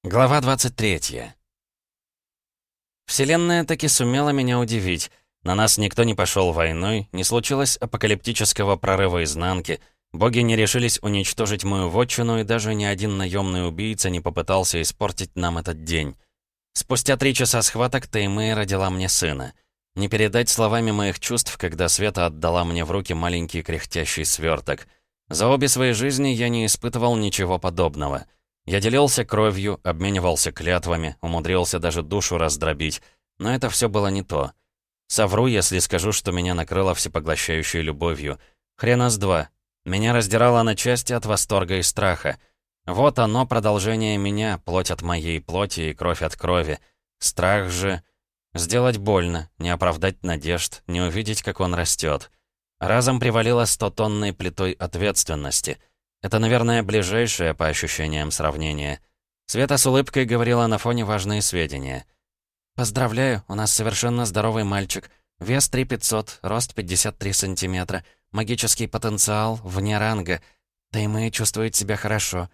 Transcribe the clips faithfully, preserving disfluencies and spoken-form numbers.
Глава двадцать третья. Вселенная таки сумела меня удивить. На нас никто не пошел войной, не случилось апокалиптического прорыва изнанки, боги не решились уничтожить мою вотчину, и даже ни один наемный убийца не попытался испортить нам этот день. Спустя три часа схваток Теймэй родила мне сына. Не передать словами моих чувств, когда Света отдала мне в руки маленький кряхтящий сверток. За обе свои жизни я не испытывал ничего подобного. Я делился кровью, обменивался клятвами, умудрился даже душу раздробить, но это все было не то. Совру, если скажу, что меня накрыло всепоглощающей любовью. Хрена с два. Меня раздирало на части от восторга и страха. Вот оно, продолжение меня, плоть от моей плоти и кровь от крови. Страх же... Сделать больно, не оправдать надежд, не увидеть, как он растет. Разом привалило стотонной плитой ответственности — это, наверное, ближайшее по ощущениям сравнение. Света с улыбкой говорила на фоне важные сведения. «Поздравляю, у нас совершенно здоровый мальчик. Вес три пятьсот, рост пятьдесят три сантиметра, магический потенциал вне ранга. Теймэй чувствует себя хорошо».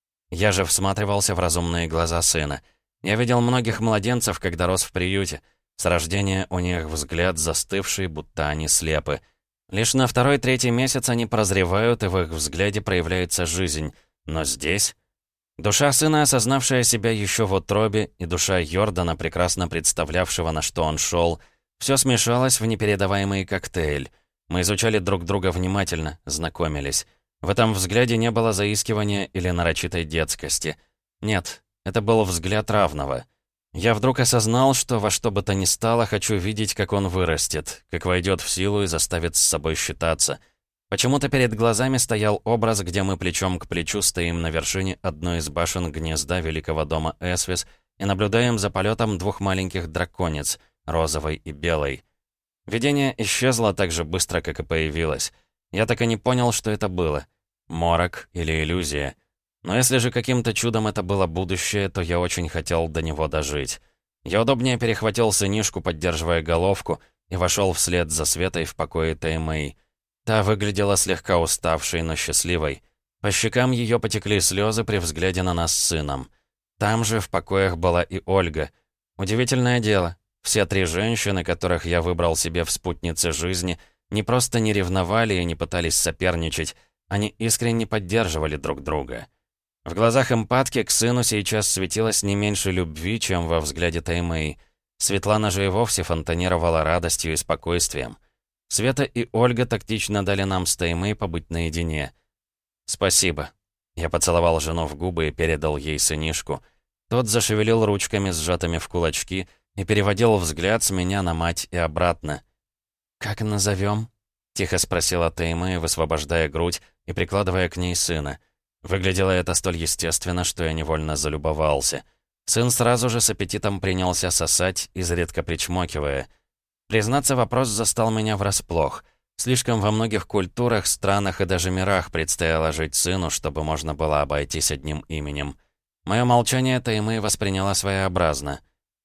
Я же всматривался в разумные глаза сына. Я видел многих младенцев, когда рос в приюте. С рождения у них взгляд застывший, будто они слепы. Лишь на второй-третий месяц они прозревают, и в их взгляде проявляется жизнь. Но здесь... Душа сына, осознавшая себя еще в утробе, и душа Йордана, прекрасно представлявшего, на что он шел, все смешалось в непередаваемый коктейль. Мы изучали друг друга внимательно, знакомились. В этом взгляде не было заискивания или нарочитой детскости. Нет, это был взгляд равного. Я вдруг осознал, что во что бы то ни стало, хочу видеть, как он вырастет, как войдет в силу и заставит с собой считаться. Почему-то перед глазами стоял образ, где мы плечом к плечу стоим на вершине одной из башен гнезда великого дома Эсвис и наблюдаем за полетом двух маленьких драконец, розовой и белой. Видение исчезло так же быстро, как и появилось. Я так и не понял, что это было. Морок или иллюзия. Но если же каким-то чудом это было будущее, то я очень хотел до него дожить. Я удобнее перехватил сынишку, поддерживая головку, и вошел вслед за Светой в покое Теймэй. Та выглядела слегка уставшей, но счастливой. По щекам ее потекли слезы при взгляде на нас с сыном. Там же в покоях была и Ольга. Удивительное дело. Все три женщины, которых я выбрал себе в спутнице жизни, не просто не ревновали и не пытались соперничать, они искренне поддерживали друг друга. В глазах эмпатки к сыну сейчас светилось не меньше любви, чем во взгляде Теймэй. Светлана же и вовсе фонтанировала радостью и спокойствием. Света и Ольга тактично дали нам с Теймэй побыть наедине. «Спасибо». Я поцеловал жену в губы и передал ей сынишку. Тот зашевелил ручками, сжатыми в кулачки, и переводил взгляд с меня на мать и обратно. «Как назовем?» — тихо спросила Теймэй, высвобождая грудь и прикладывая к ней сына. Выглядело это столь естественно, что я невольно залюбовался. Сын сразу же с аппетитом принялся сосать, изредка причмокивая. Признаться, вопрос застал меня врасплох. Слишком во многих культурах, странах и даже мирах предстояло жить сыну, чтобы можно было обойтись одним именем. Мое молчание Теймэй восприняла своеобразно.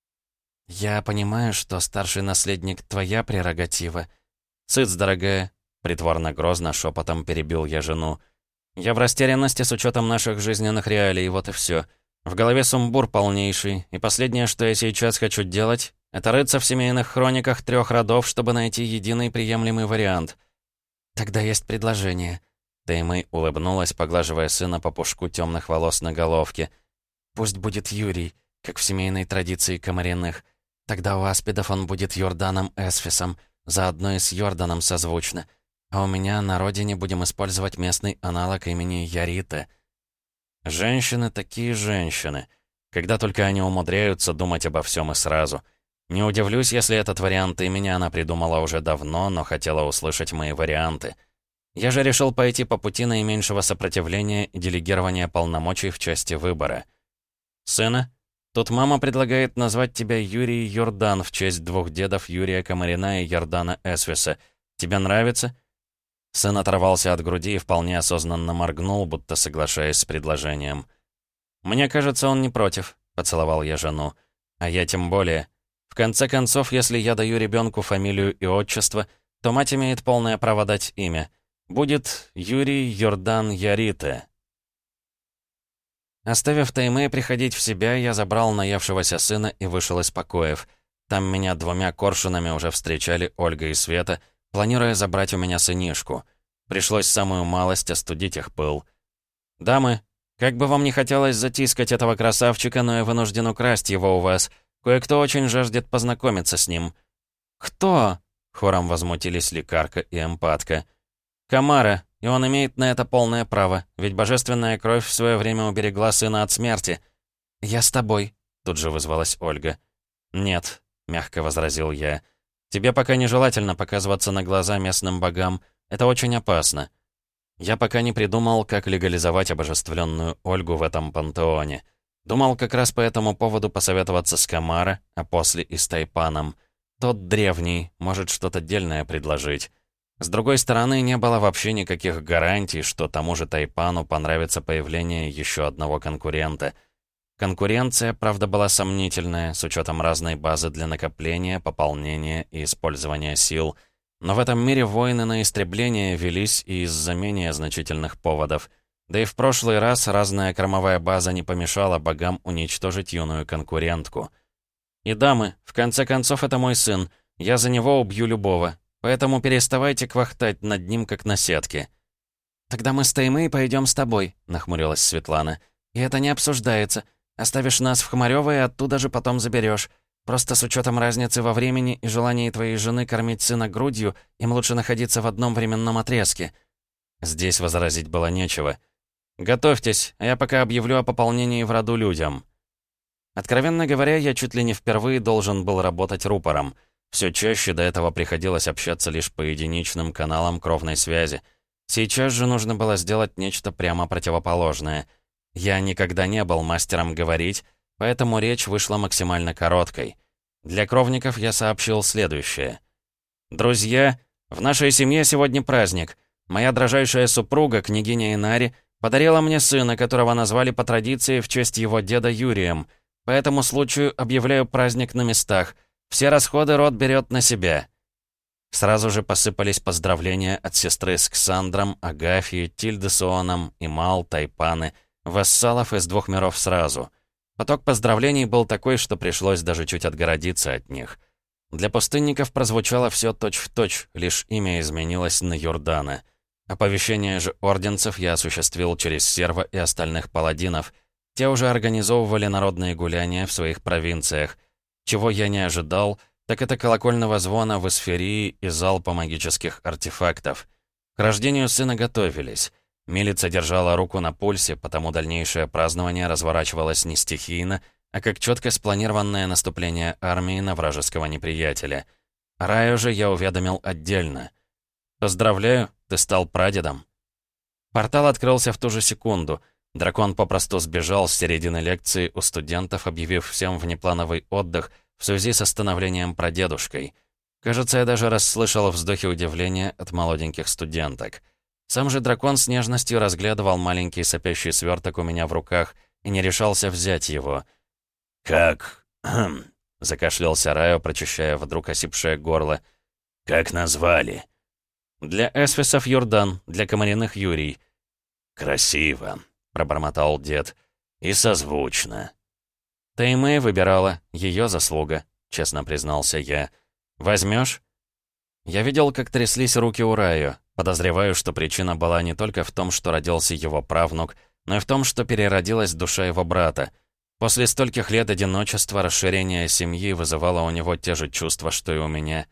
«Я понимаю, что старший наследник — твоя прерогатива». «Цыц, дорогая», — притворно-грозно шепотом перебил я жену. «Я в растерянности с учетом наших жизненных реалий, вот и все. В голове сумбур полнейший, и последнее, что я сейчас хочу делать, это рыться в семейных хрониках трех родов, чтобы найти единый приемлемый вариант». «Тогда есть предложение». Теймэй улыбнулась, поглаживая сына по пушку темных волос на головке. «Пусть будет Юрий, как в семейной традиции Комариных. Тогда у аспидов он будет Йорданом Эсфисом, заодно и с Йорданом созвучно. А у меня на родине будем использовать местный аналог имени Ярита». Женщины такие женщины. Когда только они умудряются думать обо всем и сразу. Не удивлюсь, если этот вариант имени она придумала уже давно, но хотела услышать мои варианты. Я же решил пойти по пути наименьшего сопротивления и делегирования полномочий в части выбора. «Сына, тут мама предлагает назвать тебя Юрий Йордан в честь двух дедов Юрия Комарина и Йордана Эсвиса. Тебе нравится?» Сын оторвался от груди и вполне осознанно моргнул, будто соглашаясь с предложением. «Мне кажется, он не против», — поцеловал я жену. «А я тем более. В конце концов, если я даю ребенку фамилию и отчество, то мать имеет полное право дать имя. Будет Юрий Йордан Ярита». Оставив Таймэй приходить в себя, я забрал наевшегося сына и вышел из покоев. Там меня двумя коршунами уже встречали Ольга и Света, планируя забрать у меня сынишку. Пришлось самую малость остудить их пыл. «Дамы, как бы вам не хотелось затискать этого красавчика, но я вынужден украсть его у вас. Кое-кто очень жаждет познакомиться с ним». «Кто?» — хором возмутились лекарка и эмпатка. «Камара, и он имеет на это полное право, ведь божественная кровь в свое время уберегла сына от смерти». «Я с тобой», — тут же вызвалась Ольга. «Нет», — мягко возразил я. «Тебе пока нежелательно показываться на глаза местным богам. Это очень опасно». Я пока не придумал, как легализовать обожествленную Ольгу в этом пантеоне. Думал как раз по этому поводу посоветоваться с Камара, а после и с Тайпаном. Тот древний, может что-то дельное предложить. С другой стороны, не было вообще никаких гарантий, что тому же Тайпану понравится появление еще одного конкурента. Конкуренция, правда, была сомнительная, с учетом разной базы для накопления, пополнения и использования сил. Но в этом мире войны на истребление велись и из-за менее значительных поводов. Да и в прошлый раз разная кормовая база не помешала богам уничтожить юную конкурентку. И дамы, в конце концов, это мой сын. Я за него убью любого. Поэтому переставайте квахтать над ним, как на сетке». «Тогда мы с Таймэй пойдем с тобой», — нахмурилась Светлана. «И это не обсуждается. Оставишь нас в Хмарёво и оттуда же потом заберешь. Просто с учетом разницы во времени и желании твоей жены кормить сына грудью, им лучше находиться в одном временном отрезке». Здесь возразить было нечего. «Готовьтесь, а я пока объявлю о пополнении в роду людям». Откровенно говоря, я чуть ли не впервые должен был работать рупором. Все чаще до этого приходилось общаться лишь по единичным каналам кровной связи. Сейчас же нужно было сделать нечто прямо противоположное. Я никогда не был мастером говорить, поэтому речь вышла максимально короткой. Для кровников я сообщил следующее. «Друзья, в нашей семье сегодня праздник. Моя дрожайшая супруга, княгиня Инари, подарила мне сына, которого назвали по традиции в честь его деда Юрием. По этому случаю объявляю праздник на местах. Все расходы род берет на себя». Сразу же посыпались поздравления от сестры с Ксандром, Агафьей, Тильдесоном, Имал, Тайпаны, вассалов из двух миров сразу. Поток поздравлений был такой, что пришлось даже чуть отгородиться от них. Для пустынников прозвучало все точь-в-точь, лишь имя изменилось на Юрдана. Оповещение же орденцев я осуществил через Серва и остальных паладинов. Те уже организовывали народные гуляния в своих провинциях. Чего я не ожидал, так это колокольного звона в эсферии и залпа магических артефактов. К рождению сына готовились. Милица держала руку на пульсе, потому дальнейшее празднование разворачивалось не стихийно, а как четко спланированное наступление армии на вражеского неприятеля. Раю же я уведомил отдельно. «Поздравляю, ты стал прадедом». Портал открылся в ту же секунду. Дракон попросту сбежал с середины лекции у студентов, объявив всем внеплановый отдых в связи с становлением прадедушкой. Кажется, я даже расслышал вздохи удивления от молоденьких студенток. Сам же дракон с нежностью разглядывал маленький сопящий сверток у меня в руках и не решался взять его. «Как?» — закашлялся Райо, прочищая вдруг осипшее горло. «Как назвали?» «Для эсфисов Юрдан, для комариных Юрий». «Красиво», — пробормотал дед. «И созвучно». «Таймэй выбирала, ее заслуга», — честно признался я. «Возьмешь?» Я видел, как тряслись руки у Райо. Подозреваю, что причина была не только в том, что родился его правнук, но и в том, что переродилась душа его брата. После стольких лет одиночества расширение семьи вызывало у него те же чувства, что и у меня.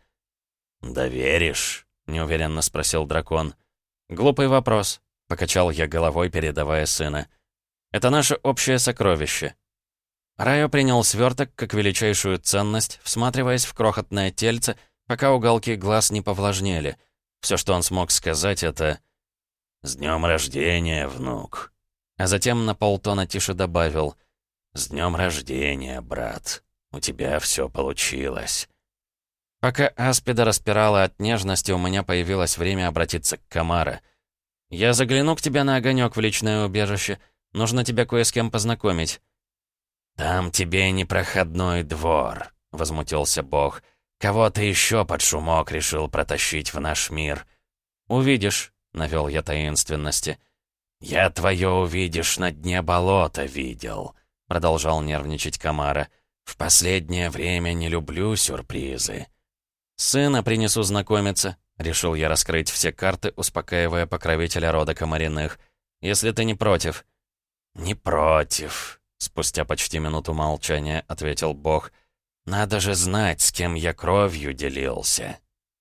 «Доверишь?» — неуверенно спросил дракон. «Глупый вопрос», — покачал я головой, передавая сына. «Это наше общее сокровище». Райо принял сверток как величайшую ценность, всматриваясь в крохотное тельце, пока уголки глаз не повлажнели. Все, что он смог сказать, это «С днем рождения, внук!» А затем на полтона тише добавил «С днем рождения, брат! У тебя все получилось!» Пока Аспида распирала от нежности, у меня появилось время обратиться к Камара. «Я загляну к тебе на огонек в личное убежище. Нужно тебя кое с кем познакомить». «Там тебе непроходной двор», — возмутился бог. «Кого ты еще под шумок решил протащить в наш мир?» «Увидишь», — навел я таинственности. «Я твое увидишь на дне болота видел», — продолжал нервничать Камара. «В последнее время не люблю сюрпризы». «Сына принесу знакомиться», — решил я раскрыть все карты, успокаивая покровителя рода Комариных. «Если ты не против». «Не против», — спустя почти минуту молчания ответил Бог. «Надо же знать, с кем я кровью делился».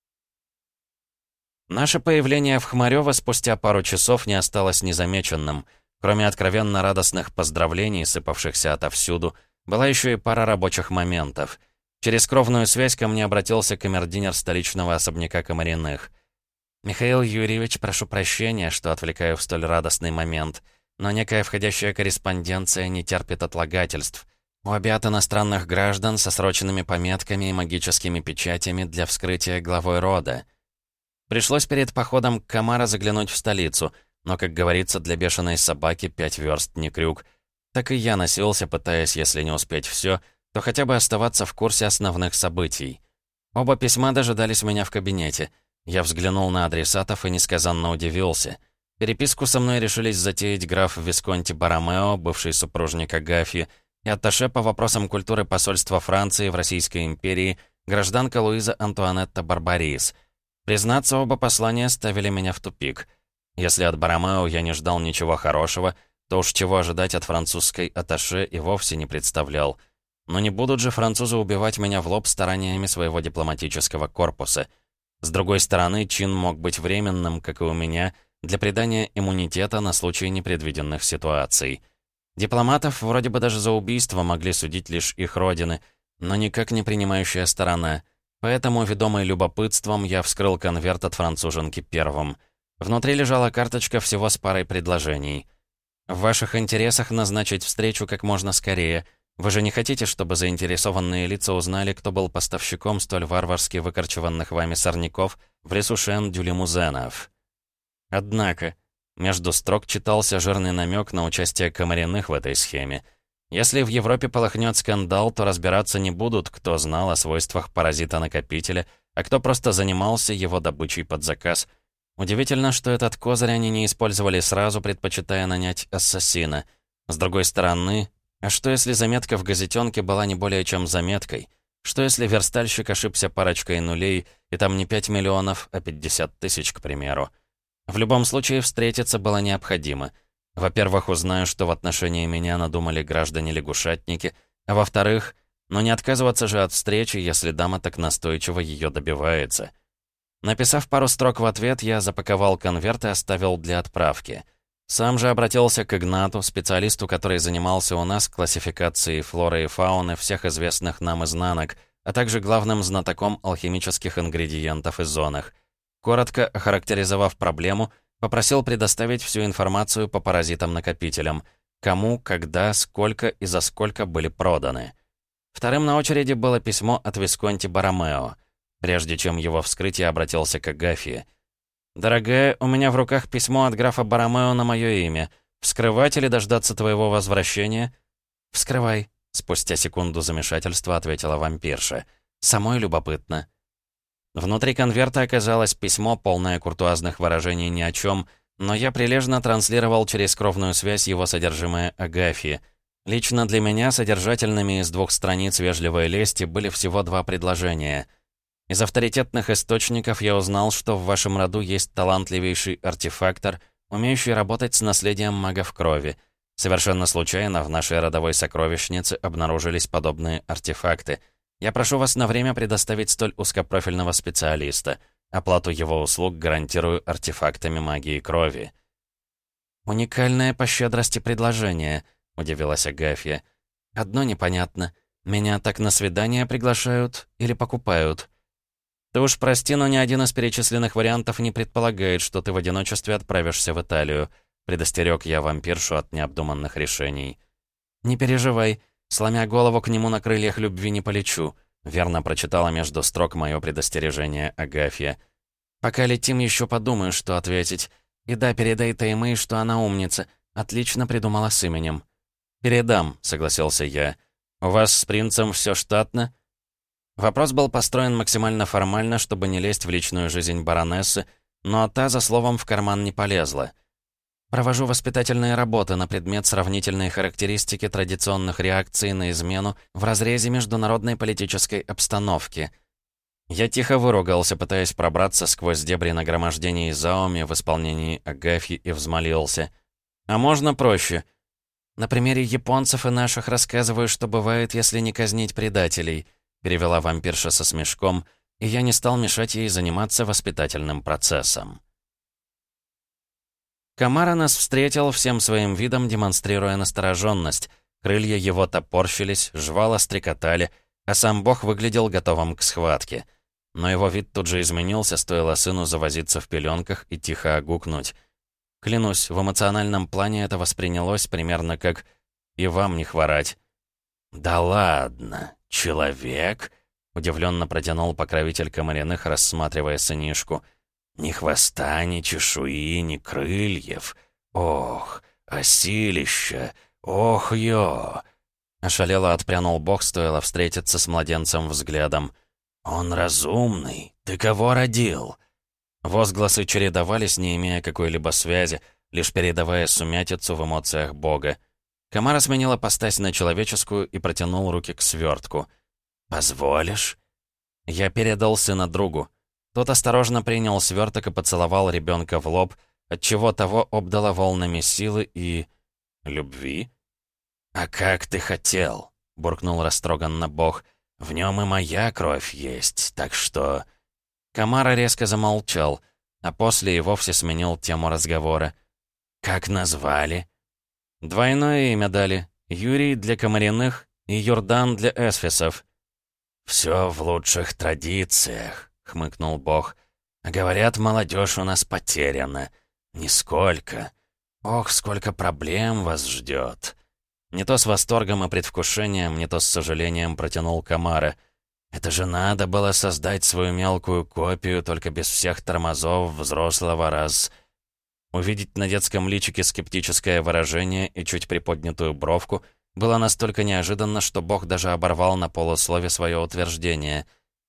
Наше появление в Хмарёво спустя пару часов не осталось незамеченным. Кроме откровенно радостных поздравлений, сыпавшихся отовсюду, была еще и пара рабочих моментов. Через кровную связь ко мне обратился камердинер столичного особняка Комариных. «Михаил Юрьевич, прошу прощения, что отвлекаю в столь радостный момент, но некая входящая корреспонденция не терпит отлагательств. У обят иностранных граждан со срочными пометками и магическими печатями для вскрытия главой рода». Пришлось перед походом к Камара заглянуть в столицу, но, как говорится, для бешеной собаки пять верст не крюк. Так и я носился, пытаясь, если не успеть все, то хотя бы оставаться в курсе основных событий. Оба письма дожидались меня в кабинете. Я взглянул на адресатов и несказанно удивился. Переписку со мной решились затеять граф Висконти Боромео, бывший супружник Агафьи, и атташе по вопросам культуры посольства Франции в Российской империи, гражданка Луиза Антуанетта Барбарис. Признаться, оба послания ставили меня в тупик. Если от Боромео я не ждал ничего хорошего, то уж чего ожидать от французской атташе и вовсе не представлял. Но не будут же французы убивать меня в лоб стараниями своего дипломатического корпуса. С другой стороны, чин мог быть временным, как и у меня, для придания иммунитета на случай непредвиденных ситуаций. Дипломатов вроде бы даже за убийство могли судить лишь их родины, но никак не принимающая сторона. Поэтому, ведомый любопытством, я вскрыл конверт от француженки первым. Внутри лежала карточка всего с парой предложений. «В ваших интересах назначить встречу как можно скорее. Вы же не хотите, чтобы заинтересованные лица узнали, кто был поставщиком столь варварски выкорчеванных вами сорняков в лесу Шен-Дюлемузенов?» Однако, между строк читался жирный намек на участие Комариных в этой схеме. Если в Европе полыхнет скандал, то разбираться не будут, кто знал о свойствах паразита-накопителя, а кто просто занимался его добычей под заказ. Удивительно, что этот козырь они не использовали сразу, предпочитая нанять ассасина. С другой стороны, а что если заметка в газетенке была не более чем заметкой? Что если верстальщик ошибся парочкой нулей, и там не пять миллионов, а пятьдесят тысяч, к примеру? В любом случае, встретиться было необходимо. Во-первых, узнаю, что в отношении меня надумали граждане-лягушатники, а во-вторых, ну не отказываться же от встречи, если дама так настойчиво ее добивается. Написав пару строк в ответ, я запаковал конверт и оставил для отправки. Сам же обратился к Игнату, специалисту, который занимался у нас классификацией флоры и фауны всех известных нам изнанок, а также главным знатоком алхимических ингредиентов и зонах. Коротко охарактеризовав проблему, попросил предоставить всю информацию по паразитам-накопителям, кому, когда, сколько и за сколько были проданы. Вторым на очереди было письмо от Висконти Боромео. Прежде чем его вскрыть, я обратился к Агафье. «Дорогая, у меня в руках письмо от графа Боромео на мое имя. Вскрывать или дождаться твоего возвращения?» «Вскрывай», — спустя секунду замешательства ответила вампирша. «Самой любопытно». Внутри конверта оказалось письмо, полное куртуазных выражений ни о чем, но я прилежно транслировал через кровную связь его содержимое Агафье. Лично для меня содержательными из двух страниц вежливой лести были всего два предложения. Из авторитетных источников я узнал, что в вашем роду есть талантливейший артефактор, умеющий работать с наследием магов крови. Совершенно случайно в нашей родовой сокровищнице обнаружились подобные артефакты. Я прошу вас на время предоставить столь узкопрофильного специалиста. Оплату его услуг гарантирую артефактами магии крови». «Уникальное по щедрости предложение», — удивилась Агафья. «Одно непонятно. Меня так на свидание приглашают или покупают?» «Ты уж прости, но ни один из перечисленных вариантов не предполагает, что ты в одиночестве отправишься в Италию», — предостерег я вампиршу от необдуманных решений. «Не переживай. Сломя голову к нему на крыльях любви не полечу», — верно прочитала между строк мое предостережение Агафья. «Пока летим, еще подумаю, что ответить. И да, передай Таймэй, что она умница. Отлично придумала с именем». «Передам», — согласился я. «У вас с принцем все штатно?» Вопрос был построен максимально формально, чтобы не лезть в личную жизнь баронессы, но та за словом в карман не полезла. Провожу воспитательные работы на предмет сравнительной характеристики традиционных реакций на измену в разрезе международной политической обстановки. Я тихо выругался, пытаясь пробраться сквозь дебри нагромождений Заоми в исполнении Агафьи, и взмолился. «А можно проще?» «На примере японцев и наших рассказываю, что бывает, если не казнить предателей», перевела вампирша со смешком, и я не стал мешать ей заниматься воспитательным процессом. Камара нас встретил всем своим видом, демонстрируя настороженность. Крылья его топорщились, жвала стрекотали, а сам бог выглядел готовым к схватке. Но его вид тут же изменился, стоило сыну завозиться в пеленках и тихо огукнуть. Клянусь, в эмоциональном плане это воспринялось примерно как «и вам не хворать». «Да ладно, человек?» — удивленно протянул покровитель Комариных, рассматривая сынишку. «Ни хвоста, ни чешуи, ни крыльев. Ох, осилище! Ох-ё!» Ошалело отпрянул бог, стоило встретиться с младенцем взглядом. «Он разумный. Ты кого родил?» Возгласы чередовались, не имея какой-либо связи, лишь передавая сумятицу в эмоциях бога. Камара сменила постась на человеческую и протянул руки к свертку. «Позволишь?» Я передал сына другу. Тот осторожно принял сверток и поцеловал ребенка в лоб, отчего того обдало волнами силы и... любви. «А как ты хотел?» — буркнул растроганно бог. «В нем и моя кровь есть, так что...» Камара резко замолчал, а после и вовсе сменил тему разговора. «Как назвали?» «Двойное имя дали. Юрий для Комариных и Юрдан для эсфисов». «Все в лучших традициях», — хмыкнул бог. «А говорят, молодежь у нас потеряна. Нисколько. Ох, сколько проблем вас ждет». Не то с восторгом и предвкушением, не то с сожалением протянул Камара. «Это же надо было создать свою мелкую копию, только без всех тормозов взрослого раз...» Увидеть на детском личике скептическое выражение и чуть приподнятую бровку было настолько неожиданно, что бог даже оборвал на полуслове свое утверждение.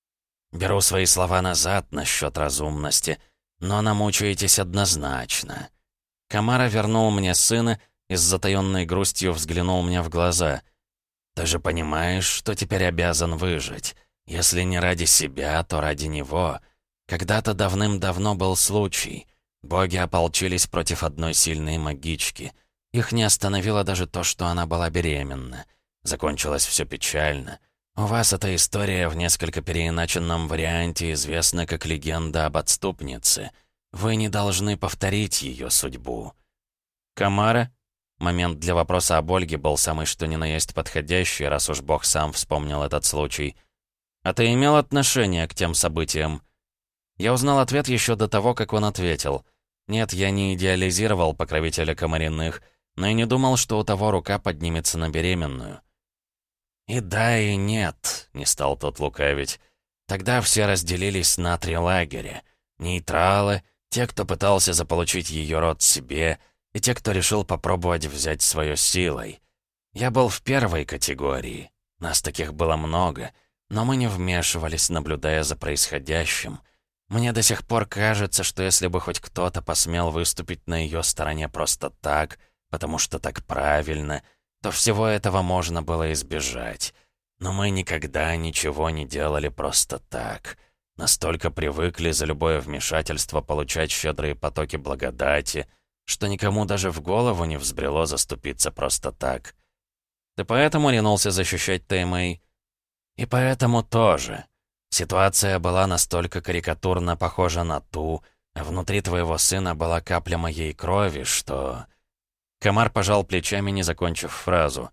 «Беру свои слова назад насчет разумности, но намучаетесь однозначно». Камара вернул мне сына и с затаённой грустью взглянул мне в глаза. «Ты же понимаешь, что теперь обязан выжить. Если не ради себя, то ради него. Когда-то давным-давно был случай. Боги ополчились против одной сильной магички. Их не остановило даже то, что она была беременна. Закончилось все печально. У вас эта история в несколько переиначенном варианте известна как легенда об отступнице. Вы не должны повторить ее судьбу». «Камара?» Момент для вопроса об Ольге был самый что ни на есть подходящий, раз уж бог сам вспомнил этот случай. «А ты имел отношение к тем событиям?» Я узнал ответ еще до того, как он ответил. Нет, я не идеализировал покровителя Комариных, но и не думал, что у того рука поднимется на беременную. «И да, и нет», — не стал тот лукавить. «Тогда все разделились на три лагеря. Нейтралы, те, кто пытался заполучить ее род себе, и те, кто решил попробовать взять свое силой. Я был в первой категории. Нас таких было много, но мы не вмешивались, наблюдая за происходящим. Мне до сих пор кажется, что если бы хоть кто-то посмел выступить на ее стороне просто так, потому что так правильно, то всего этого можно было избежать. Но мы никогда ничего не делали просто так. Настолько привыкли за любое вмешательство получать щедрые потоки благодати, что никому даже в голову не взбрело заступиться просто так. Ты поэтому ринулся защищать Таймэй? И поэтому тоже. Ситуация была настолько карикатурно похожа на ту, а внутри твоего сына была капля моей крови, что... Комар пожал плечами, не закончив фразу.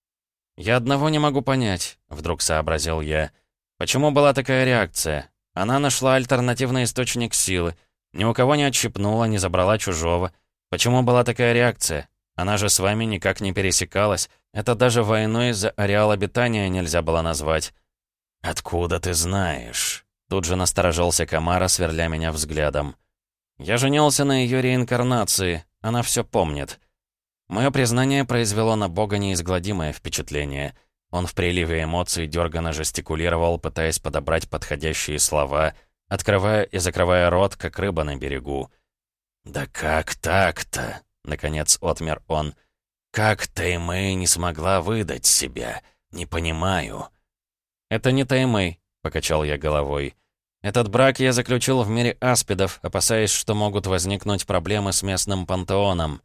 «Я одного не могу понять», — вдруг сообразил я. «Почему была такая реакция? Она нашла альтернативный источник силы, ни у кого не отщипнула, не забрала чужого. Почему была такая реакция? Она же с вами никак не пересекалась. Это даже войной за ареал обитания нельзя было назвать». «Откуда ты знаешь?» Тут же насторожился Камара, сверля меня взглядом. «Я женился на ее реинкарнации. Она все помнит». Мое признание произвело на бога неизгладимое впечатление. Он в приливе эмоций дерганно жестикулировал, пытаясь подобрать подходящие слова, открывая и закрывая рот, как рыба на берегу. «Да как так-то?» — наконец отмер он. «Как Таймэй не смогла выдать себя? Не понимаю». «Это не Таймэй», — покачал я головой. «Этот брак я заключил в мире аспидов, опасаясь, что могут возникнуть проблемы с местным пантеоном».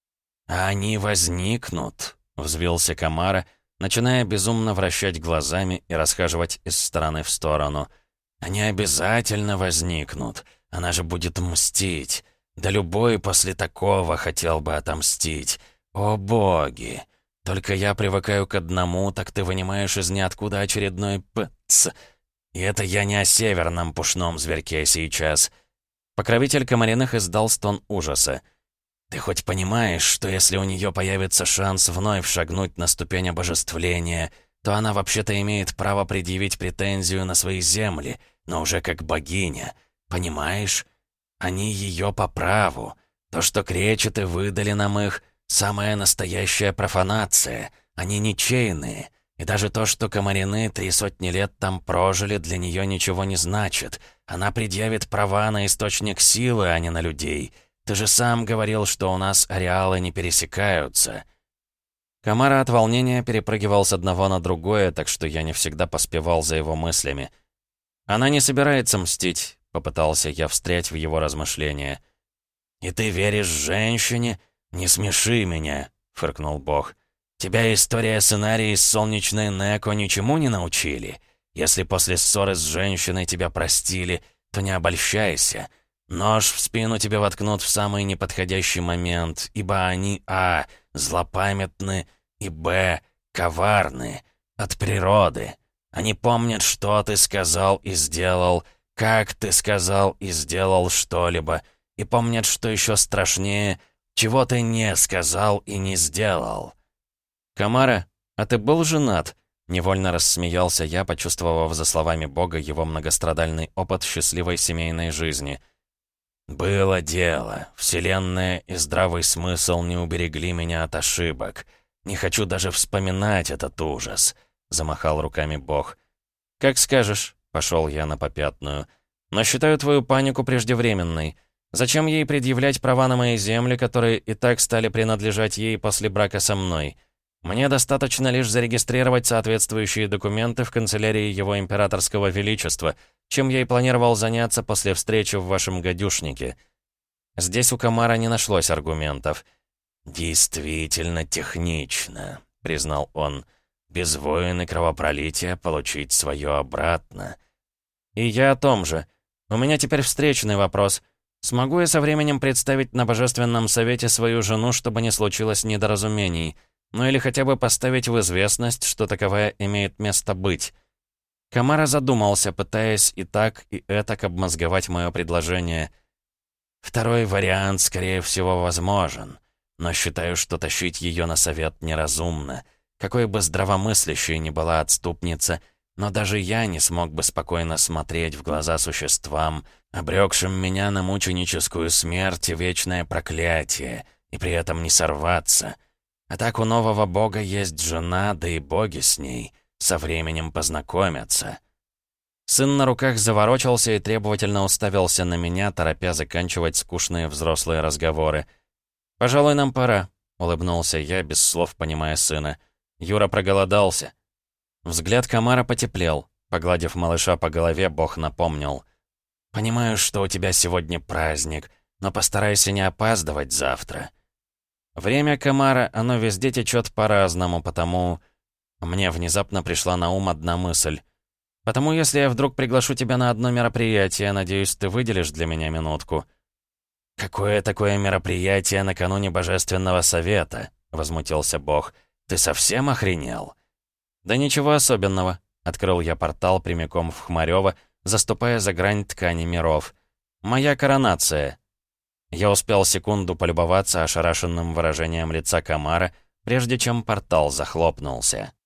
«А они возникнут», — взвился Камара, начиная безумно вращать глазами и расхаживать из стороны в сторону. «Они обязательно возникнут. Она же будет мстить. Да любой после такого хотел бы отомстить. О боги! Только я привыкаю к одному, так ты вынимаешь из ниоткуда очередной пц. И это я не о северном пушном зверьке сейчас». Покровитель Комариных издал стон ужаса. «Ты хоть понимаешь, что если у нее появится шанс вновь шагнуть на ступень обожествления, то она вообще-то имеет право предъявить претензию на свои земли, но уже как богиня. Понимаешь? Они ее по праву. То, что кречеты выдали нам их, самая настоящая профанация. Они ничейные. И даже то, что комарины три сотни лет там прожили, для нее ничего не значит. Она предъявит права на источник силы, а не на людей. Ты же сам говорил, что у нас ареалы не пересекаются». Камара от волнения перепрыгивал с одного на другое, так что я не всегда поспевал за его мыслями. «Она не собирается мстить», — попытался я встрять в его размышления. «И ты веришь женщине? Не смеши меня», — фыркнул бог. «Тебя история сценария из солнечной Неко ничему не научили? Если после ссоры с женщиной тебя простили, то не обольщайся. Нож в спину тебе воткнут в самый неподходящий момент, ибо они а. злопамятны и б. коварны. От природы. Они помнят, что ты сказал и сделал, как ты сказал и сделал что-либо, и помнят, что еще страшнее, чего ты не сказал и не сделал». «Камара, а ты был женат?» Невольно рассмеялся я, почувствовав за словами Бога его многострадальный опыт счастливой семейной жизни. «Было дело. Вселенная и здравый смысл не уберегли меня от ошибок. Не хочу даже вспоминать этот ужас», — замахал руками Бог. «Как скажешь», — пошел я на попятную. «Но считаю твою панику преждевременной. Зачем ей предъявлять права на мои земли, которые и так стали принадлежать ей после брака со мной? Мне достаточно лишь зарегистрировать соответствующие документы в канцелярии его императорского величества, чем я и планировал заняться после встречи в вашем гадюшнике». Здесь у Камара не нашлось аргументов. «Действительно технично», — признал он. «Без войн и кровопролития получить свое обратно». «И я о том же. У меня теперь встречный вопрос. Смогу я со временем представить на Божественном Совете свою жену, чтобы не случилось недоразумений? Ну или хотя бы поставить в известность, что таковая имеет место быть?» Камара задумался, пытаясь и так, и этак обмозговать мое предложение. «Второй вариант, скорее всего, возможен. Но считаю, что тащить ее на совет неразумно. Какой бы здравомыслящей ни была отступница, но даже я не смог бы спокойно смотреть в глаза существам, обрекшим меня на мученическую смерть и вечное проклятие, и при этом не сорваться. А так у нового бога есть жена, да и боги с ней со временем познакомятся». Сын на руках заворочался и требовательно уставился на меня, торопя заканчивать скучные взрослые разговоры. «Пожалуй, нам пора», — улыбнулся я, без слов понимая сына. «Юра проголодался». Взгляд Камара потеплел. Погладив малыша по голове, бог напомнил. «Понимаю, что у тебя сегодня праздник, но постарайся не опаздывать завтра». Время Камара, оно везде течет по-разному, потому... Мне внезапно пришла на ум одна мысль. «Потому если я вдруг приглашу тебя на одно мероприятие, надеюсь, ты выделишь для меня минутку». «Какое такое мероприятие накануне Божественного Совета?» — возмутился Бог. «Ты совсем охренел?» «Да ничего особенного», — открыл я портал прямиком в Хмарёво, заступая за грань ткани миров. «Моя коронация». Я успел секунду полюбоваться ошарашенным выражением лица Камара, прежде чем портал захлопнулся.